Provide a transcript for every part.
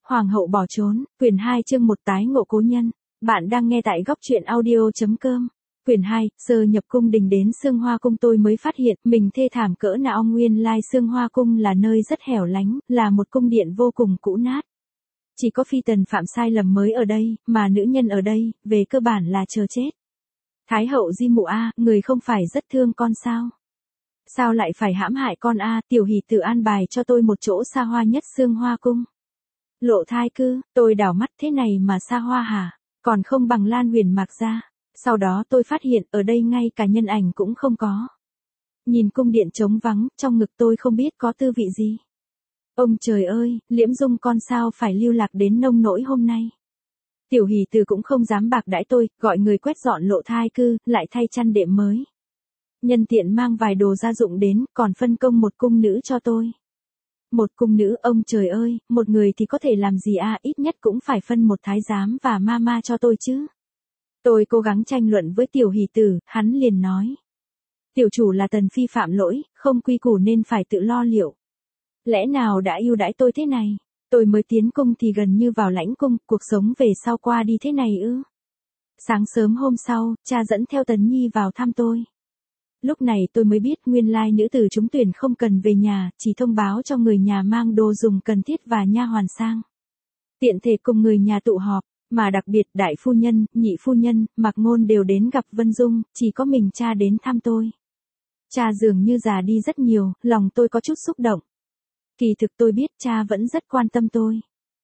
Hoàng hậu bỏ trốn, quyển 2 chương 1 tái ngộ cố nhân. Bạn đang nghe tại góc truyện audio.com. Quyển 2, sơ nhập cung đình đến Sương Hoa Cung tôi mới phát hiện mình thê thảm cỡ nào. Nguyên lai Sương Hoa Cung là nơi rất hẻo lánh, là một cung điện vô cùng cũ nát. Chỉ có phi tần phạm sai lầm mới ở đây, mà nữ nhân ở đây, về cơ bản là chờ chết. Thái hậu Di Mụ a, người không phải rất thương con sao? Sao lại phải hãm hại con a? Tiểu hỷ tử an bài cho tôi một chỗ xa hoa nhất Sương Hoa Cung. Lộ thai cư, tôi đảo mắt thế này mà xa hoa hả? Còn không bằng Lan Huyền Mạc ra. Sau đó tôi phát hiện ở đây ngay cả nhân ảnh cũng không có. Nhìn cung điện trống vắng, trong ngực tôi không biết có tư vị gì. Ông trời ơi, Liễm Dung con sao phải lưu lạc đến nông nỗi hôm nay. Tiểu hỷ tử cũng không dám bạc đãi tôi, gọi người quét dọn lộ thai cư, lại thay chăn đệm mới. Nhân tiện mang vài đồ gia dụng đến, còn phân công một cung nữ cho tôi. Một cung nữ, ông trời ơi, một người thì có thể làm gì a? Ít nhất cũng phải phân một thái giám và ma cho tôi chứ. Tôi cố gắng tranh luận với tiểu hỷ tử, hắn liền nói. Tiểu chủ là tần phi phạm lỗi, không quy củ nên phải tự lo liệu. Lẽ nào đã ưu đãi tôi thế này? Tôi mới tiến cung thì gần như vào lãnh cung, cuộc sống về sau qua đi thế này ư? Sáng sớm hôm sau, cha dẫn theo Tấn Nhi vào thăm tôi. Lúc này tôi mới biết nguyên lai nữ tử trúng tuyển không cần về nhà, chỉ thông báo cho người nhà mang đồ dùng cần thiết và nha hoàn sang. Tiện thể cùng người nhà tụ họp, mà đặc biệt đại phu nhân, nhị phu nhân, Mạc Ngôn đều đến gặp Vân Dung, chỉ có mình cha đến thăm tôi. Cha dường như già đi rất nhiều, lòng tôi có chút xúc động. Kỳ thực tôi biết cha vẫn rất quan tâm tôi.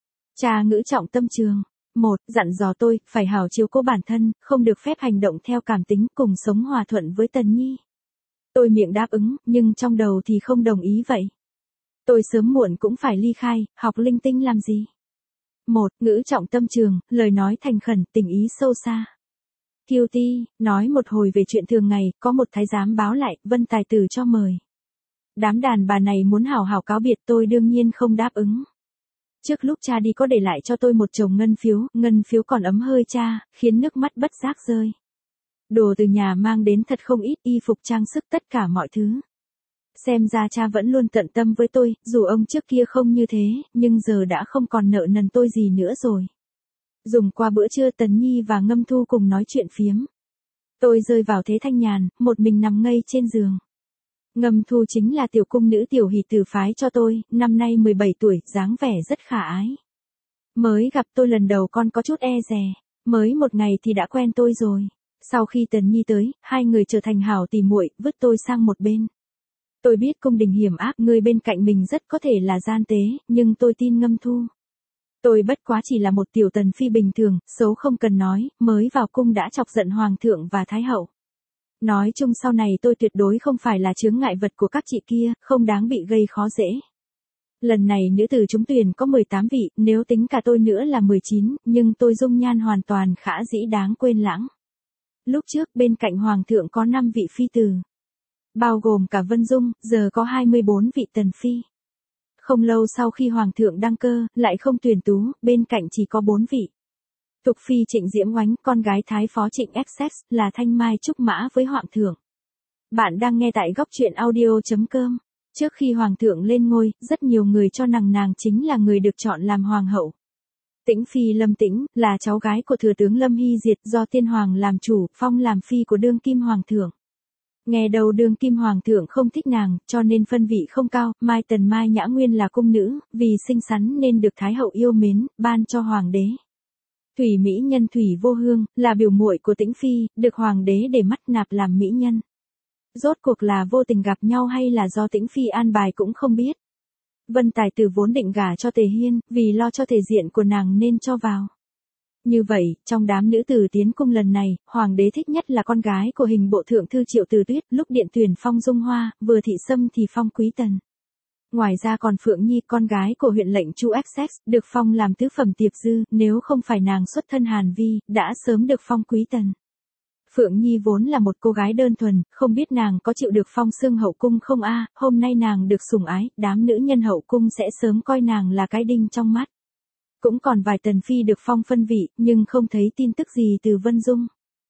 Cha ngữ trọng tâm trường. 1. Dặn dò tôi, phải hảo chiếu cố bản thân, không được phép hành động theo cảm tính, cùng sống hòa thuận với Tần Nhi. Tôi miệng đáp ứng, nhưng trong đầu thì không đồng ý vậy. Tôi sớm muộn cũng phải ly khai, học linh tinh làm gì? 1. Ngữ trọng tâm trường, lời nói thành khẩn, tình ý sâu xa. Kiêu Ti, nói một hồi về chuyện thường ngày, có một thái giám báo lại, Vân tài tử cho mời. Đám đàn bà này muốn hảo hảo cáo biệt tôi đương nhiên không đáp ứng. Trước lúc cha đi có để lại cho tôi một chồng ngân phiếu còn ấm hơi cha, khiến nước mắt bất giác rơi. Đồ từ nhà mang đến thật không ít, y phục trang sức tất cả mọi thứ. Xem ra cha vẫn luôn tận tâm với tôi, dù ông trước kia không như thế, nhưng giờ đã không còn nợ nần tôi gì nữa rồi. Dùng qua bữa trưa Tấn Nhi và Ngâm Thu cùng nói chuyện phiếm. Tôi rơi vào thế thanh nhàn, một mình nằm ngây trên giường. Ngâm Thu chính là tiểu cung nữ tiểu hỷ tử phái cho tôi, năm nay 17 tuổi, dáng vẻ rất khả ái. Mới gặp tôi lần đầu con có chút e dè, mới một ngày thì đã quen tôi rồi. Sau khi Tần Nhi tới, hai người trở thành hảo tỉ muội, vứt tôi sang một bên. Tôi biết cung đình hiểm ác, người bên cạnh mình rất có thể là gian tế, nhưng tôi tin Ngâm Thu. Tôi bất quá chỉ là một tiểu tần phi bình thường, xấu không cần nói, mới vào cung đã chọc giận hoàng thượng và thái hậu. Nói chung sau này tôi tuyệt đối không phải là chướng ngại vật của các chị kia, không đáng bị gây khó dễ. Lần này nữ tử trúng tuyển có 18 vị, nếu tính cả tôi nữa là 19, nhưng tôi dung nhan hoàn toàn khả dĩ đáng quên lãng. Lúc trước bên cạnh hoàng thượng có 5 vị phi tử, bao gồm cả Vân Dung, giờ có 24 vị tần phi. Không lâu sau khi hoàng thượng đăng cơ, lại không tuyển tú, bên cạnh chỉ có 4 vị. Tục phi Trịnh Diễm Oánh, con gái thái phó Trịnh Essex, là thanh mai trúc mã với hoàng thượng. Bạn đang nghe tại góc truyện audio.com. Trước khi hoàng thượng lên ngôi, rất nhiều người cho nàng chính là người được chọn làm hoàng hậu. Tĩnh phi Lâm Tĩnh, là cháu gái của thừa tướng Lâm Hy Diệt, do tiên hoàng làm chủ, phong làm phi của đương kim hoàng thượng. Nghe đầu đương kim hoàng thượng không thích nàng, cho nên phân vị không cao. Mai Tần Mai Nhã Nguyên là cung nữ, vì xinh xắn nên được thái hậu yêu mến, ban cho hoàng đế. Thủy mỹ nhân Thủy Vô Hương, là biểu muội của Tĩnh phi, được hoàng đế để mắt nạp làm mỹ nhân. Rốt cuộc là vô tình gặp nhau hay là do Tĩnh phi an bài cũng không biết. Vân tài tử vốn định gả cho Tề Hiên, vì lo cho thể diện của nàng nên cho vào. Như vậy, trong đám nữ tử tiến cung lần này, hoàng đế thích nhất là con gái của hình bộ thượng thư Triệu Từ Tuyết, lúc điện tuyển phong Dung Hoa, vừa thị sâm thì phong Quý Tần. Ngoài ra còn Phượng Nhi, con gái của huyện lệnh Chu Essex, được phong làm tứ phẩm tiệp dư, nếu không phải nàng xuất thân Hàn Vi, đã sớm được phong Quý Tần. Phượng Nhi vốn là một cô gái đơn thuần, không biết nàng có chịu được phong xương hậu cung không a? Hôm nay nàng được sủng ái, đám nữ nhân hậu cung sẽ sớm coi nàng là cái đinh trong mắt. Cũng còn vài tần phi được phong phân vị, nhưng không thấy tin tức gì từ Vân Dung.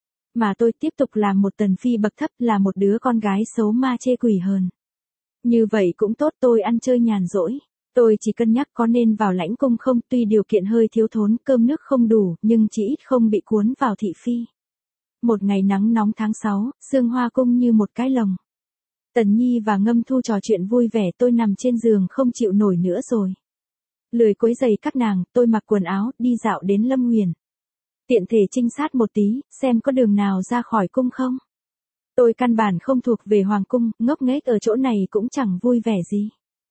Mà tôi tiếp tục làm một tần phi bậc thấp, là một đứa con gái xấu ma chê quỷ hờn. Như vậy cũng tốt, tôi ăn chơi nhàn rỗi. Tôi chỉ cân nhắc có nên vào lãnh cung không, tuy điều kiện hơi thiếu thốn, cơm nước không đủ, nhưng chỉ ít không bị cuốn vào thị phi. Một ngày nắng nóng tháng 6, sương hoa cung như một cái lồng. Tần Nhi và Ngâm Thu trò chuyện vui vẻ, tôi nằm trên giường không chịu nổi nữa rồi. Lười quấy giày các nàng, tôi mặc quần áo, đi dạo đến Lâm Nguyền. Tiện thể trinh sát một tí, xem có đường nào ra khỏi cung không. Tôi căn bản không thuộc về hoàng cung, ngốc nghếch ở chỗ này cũng chẳng vui vẻ gì.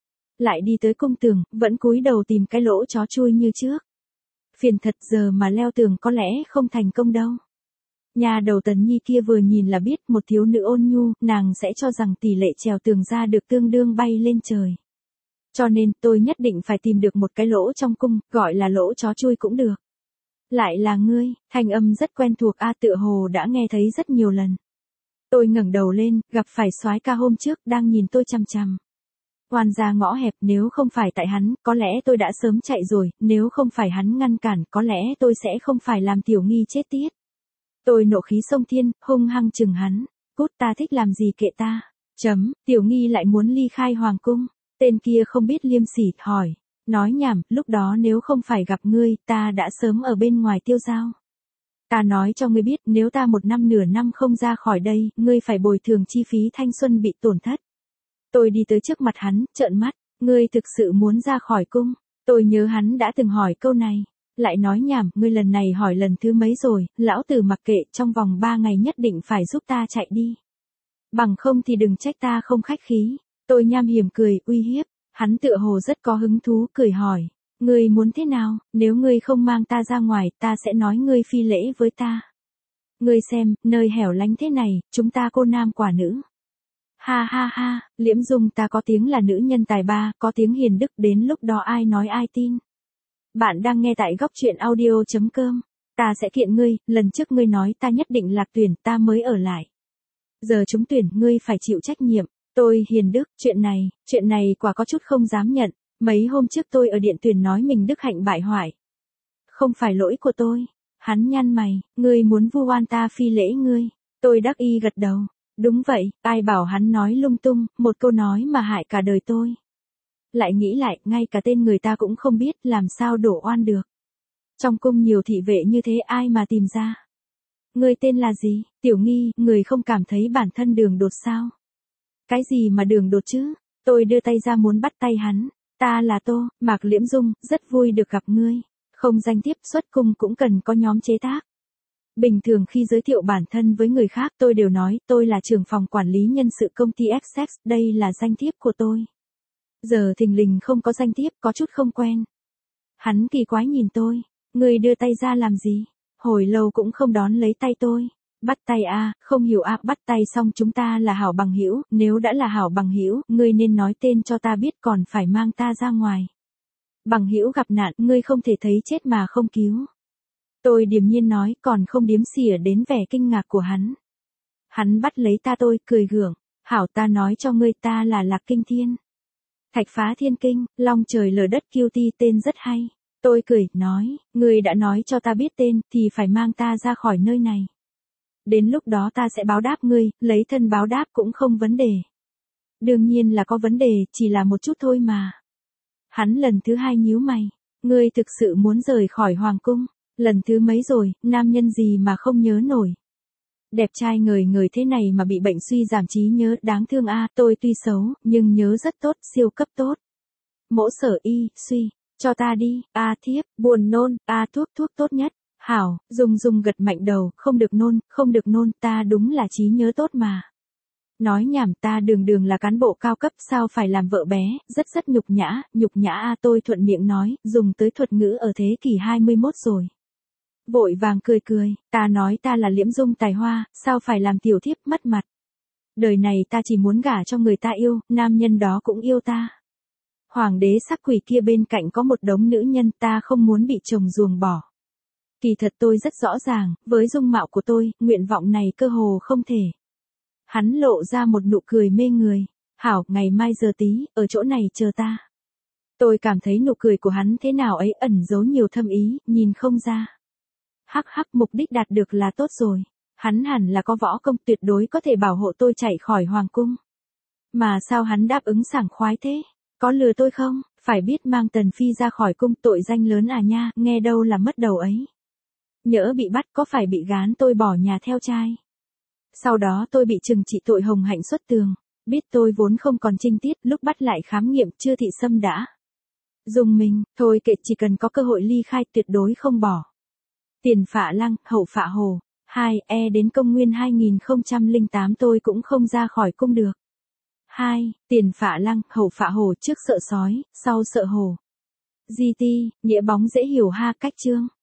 Lại đi tới cung tường, vẫn cúi đầu tìm cái lỗ chó chui như trước. Phiền thật, giờ mà leo tường có lẽ không thành công đâu. Nhà đầu Tần Nhi kia vừa nhìn là biết, một thiếu nữ ôn nhu, nàng sẽ cho rằng tỷ lệ trèo tường ra được tương đương bay lên trời. Cho nên tôi nhất định phải tìm được một cái lỗ trong cung, gọi là lỗ chó chui cũng được. Lại là ngươi, thanh âm rất quen thuộc, tựa hồ đã nghe thấy rất nhiều lần. Tôi ngẩng đầu lên, gặp phải soái ca hôm trước đang nhìn tôi chằm chằm. Oan ra ngõ hẹp, nếu không phải tại hắn, có lẽ tôi đã sớm chạy rồi, nếu không phải hắn ngăn cản, có lẽ tôi sẽ không phải làm Tiểu Nghi chết tiết. Tôi nộ khí xông thiên, hung hăng chừng hắn, cút, ta thích làm gì kệ ta. Tiểu Nghi lại muốn ly khai hoàng cung. Tên kia không biết liêm sỉ, hỏi. Nói nhảm, lúc đó nếu không phải gặp ngươi, ta đã sớm ở bên ngoài tiêu dao. Ta nói cho ngươi biết, nếu ta một năm nửa năm không ra khỏi đây, ngươi phải bồi thường chi phí thanh xuân bị tổn thất. Tôi đi tới trước mặt hắn, trợn mắt, ngươi thực sự muốn ra khỏi cung. Tôi nhớ hắn đã từng hỏi câu này. Lại nói nhảm, ngươi lần này hỏi lần thứ mấy rồi, lão tử mặc kệ, trong vòng 3 ngày nhất định phải giúp ta chạy đi. Bằng không thì đừng trách ta không khách khí. Tôi nham hiểm cười, uy hiếp. Hắn tựa hồ rất có hứng thú, cười hỏi. Ngươi muốn thế nào, nếu ngươi không mang ta ra ngoài, ta sẽ nói ngươi phi lễ với ta. Ngươi xem, nơi hẻo lánh thế này, chúng ta cô nam quả nữ. Ha ha ha, Liễm Dung, ta có tiếng là nữ nhân tài ba, có tiếng hiền đức, đến lúc đó ai nói ai tin. Bạn đang nghe tại góc truyện audio.com. Ta sẽ kiện ngươi, lần trước ngươi nói ta nhất định lạc tuyển, ta mới ở lại. Giờ trúng tuyển, ngươi phải chịu trách nhiệm. Tôi hiền đức, chuyện này quả có chút không dám nhận. Mấy hôm trước tôi ở điện tuyển nói mình đức hạnh bại hoại. Không phải lỗi của tôi. Hắn nhăn mày, ngươi muốn vu oan ta phi lễ ngươi. Tôi đắc y gật đầu. Đúng vậy, ai bảo hắn nói lung tung, một câu nói mà hại cả đời tôi. Lại nghĩ lại, ngay cả tên người ta cũng không biết, làm sao đổ oan được. Trong cung nhiều thị vệ như thế, ai mà tìm ra. Ngươi tên là gì? Tiểu Nghi, người không cảm thấy bản thân đường đột sao? Cái gì mà đường đột chứ? Tôi đưa tay ra muốn bắt tay hắn. Ta là Tô, Mạc Liễm Dung, rất vui được gặp ngươi. Không danh thiếp, xuất cung cũng cần có nhóm chế tác. Bình thường khi giới thiệu bản thân với người khác tôi đều nói tôi là trưởng phòng quản lý nhân sự công ty XX, đây là danh thiếp của tôi. Giờ thình lình không có danh thiếp, có chút không quen. Hắn kỳ quái nhìn tôi, ngươi đưa tay ra làm gì? Hồi lâu cũng không đón lấy tay tôi. Bắt tay không hiểu bắt tay xong chúng ta là hảo bằng hữu, nếu đã là hảo bằng hữu, ngươi nên nói tên cho ta biết còn phải mang ta ra ngoài. Bằng hữu gặp nạn, ngươi không thể thấy chết mà không cứu. Tôi điềm nhiên nói, còn không điếm xỉa đến vẻ kinh ngạc của hắn. Hắn bắt lấy ta, tôi cười gượng, hảo, ta nói cho ngươi, ta là Lạc Kinh Thiên. Thạch phá thiên kinh, long trời lở đất kiêu ti, tên rất hay. Tôi cười, nói, ngươi đã nói cho ta biết tên, thì phải mang ta ra khỏi nơi này. Đến lúc đó ta sẽ báo đáp ngươi, lấy thân báo đáp cũng không vấn đề. Đương nhiên là có vấn đề, chỉ là một chút thôi mà. Hắn lần thứ 2 nhíu mày, ngươi thực sự muốn rời khỏi hoàng cung. Lần thứ mấy rồi, nam nhân gì mà không nhớ nổi. Đẹp trai ngời ngời thế này mà bị bệnh suy giảm trí nhớ, đáng thương tôi tuy xấu, nhưng nhớ rất tốt, siêu cấp tốt. Mỗ sở y, suy, cho ta đi, thiếp, buồn nôn, thuốc tốt nhất. Hảo, Dung gật mạnh đầu, không được nôn, ta đúng là trí nhớ tốt mà. Nói nhảm, ta đường là cán bộ cao cấp, sao phải làm vợ bé, rất nhục nhã tôi thuận miệng nói, dùng tới thuật ngữ ở thế kỷ 21 rồi. Vội vàng cười, ta nói ta là Liễm Dung tài hoa, sao phải làm tiểu thiếp mất mặt. Đời này ta chỉ muốn gả cho người ta yêu, nam nhân đó cũng yêu ta. Hoàng đế sắc quỷ kia bên cạnh có một đống nữ nhân, ta không muốn bị chồng ruồng bỏ. Kỳ thật tôi rất rõ ràng, với dung mạo của tôi, nguyện vọng này cơ hồ không thể. Hắn lộ ra một nụ cười mê người. Hảo, ngày mai giờ tí, ở chỗ này chờ ta. Tôi cảm thấy nụ cười của hắn thế nào ấy ẩn giấu nhiều thâm ý, nhìn không ra. Hắc, mục đích đạt được là tốt rồi. Hắn hẳn là có võ công, tuyệt đối có thể bảo hộ tôi chạy khỏi hoàng cung. Mà sao hắn đáp ứng sảng khoái thế? Có lừa tôi không? Phải biết mang Tần Phi ra khỏi cung tội danh lớn à nha, nghe đâu là mất đầu ấy. Nhỡ bị bắt có phải bị gán tôi bỏ nhà theo trai. Sau đó tôi bị trừng trị tội hồng hạnh xuất tường. Biết tôi vốn không còn trinh tiết, lúc bắt lại khám nghiệm chưa thị sâm đã dùng mình, thôi kệ, chỉ cần có cơ hội ly khai tuyệt đối không bỏ. Tiền Phạ Lăng, hậu Phạ Hồ. 2. Đến công nguyên 2008 tôi cũng không ra khỏi cung được. 2. Tiền Phạ Lăng, hậu Phạ Hồ, trước sợ sói, sau sợ hổ. GT, nghĩa bóng dễ hiểu ha, cách chương.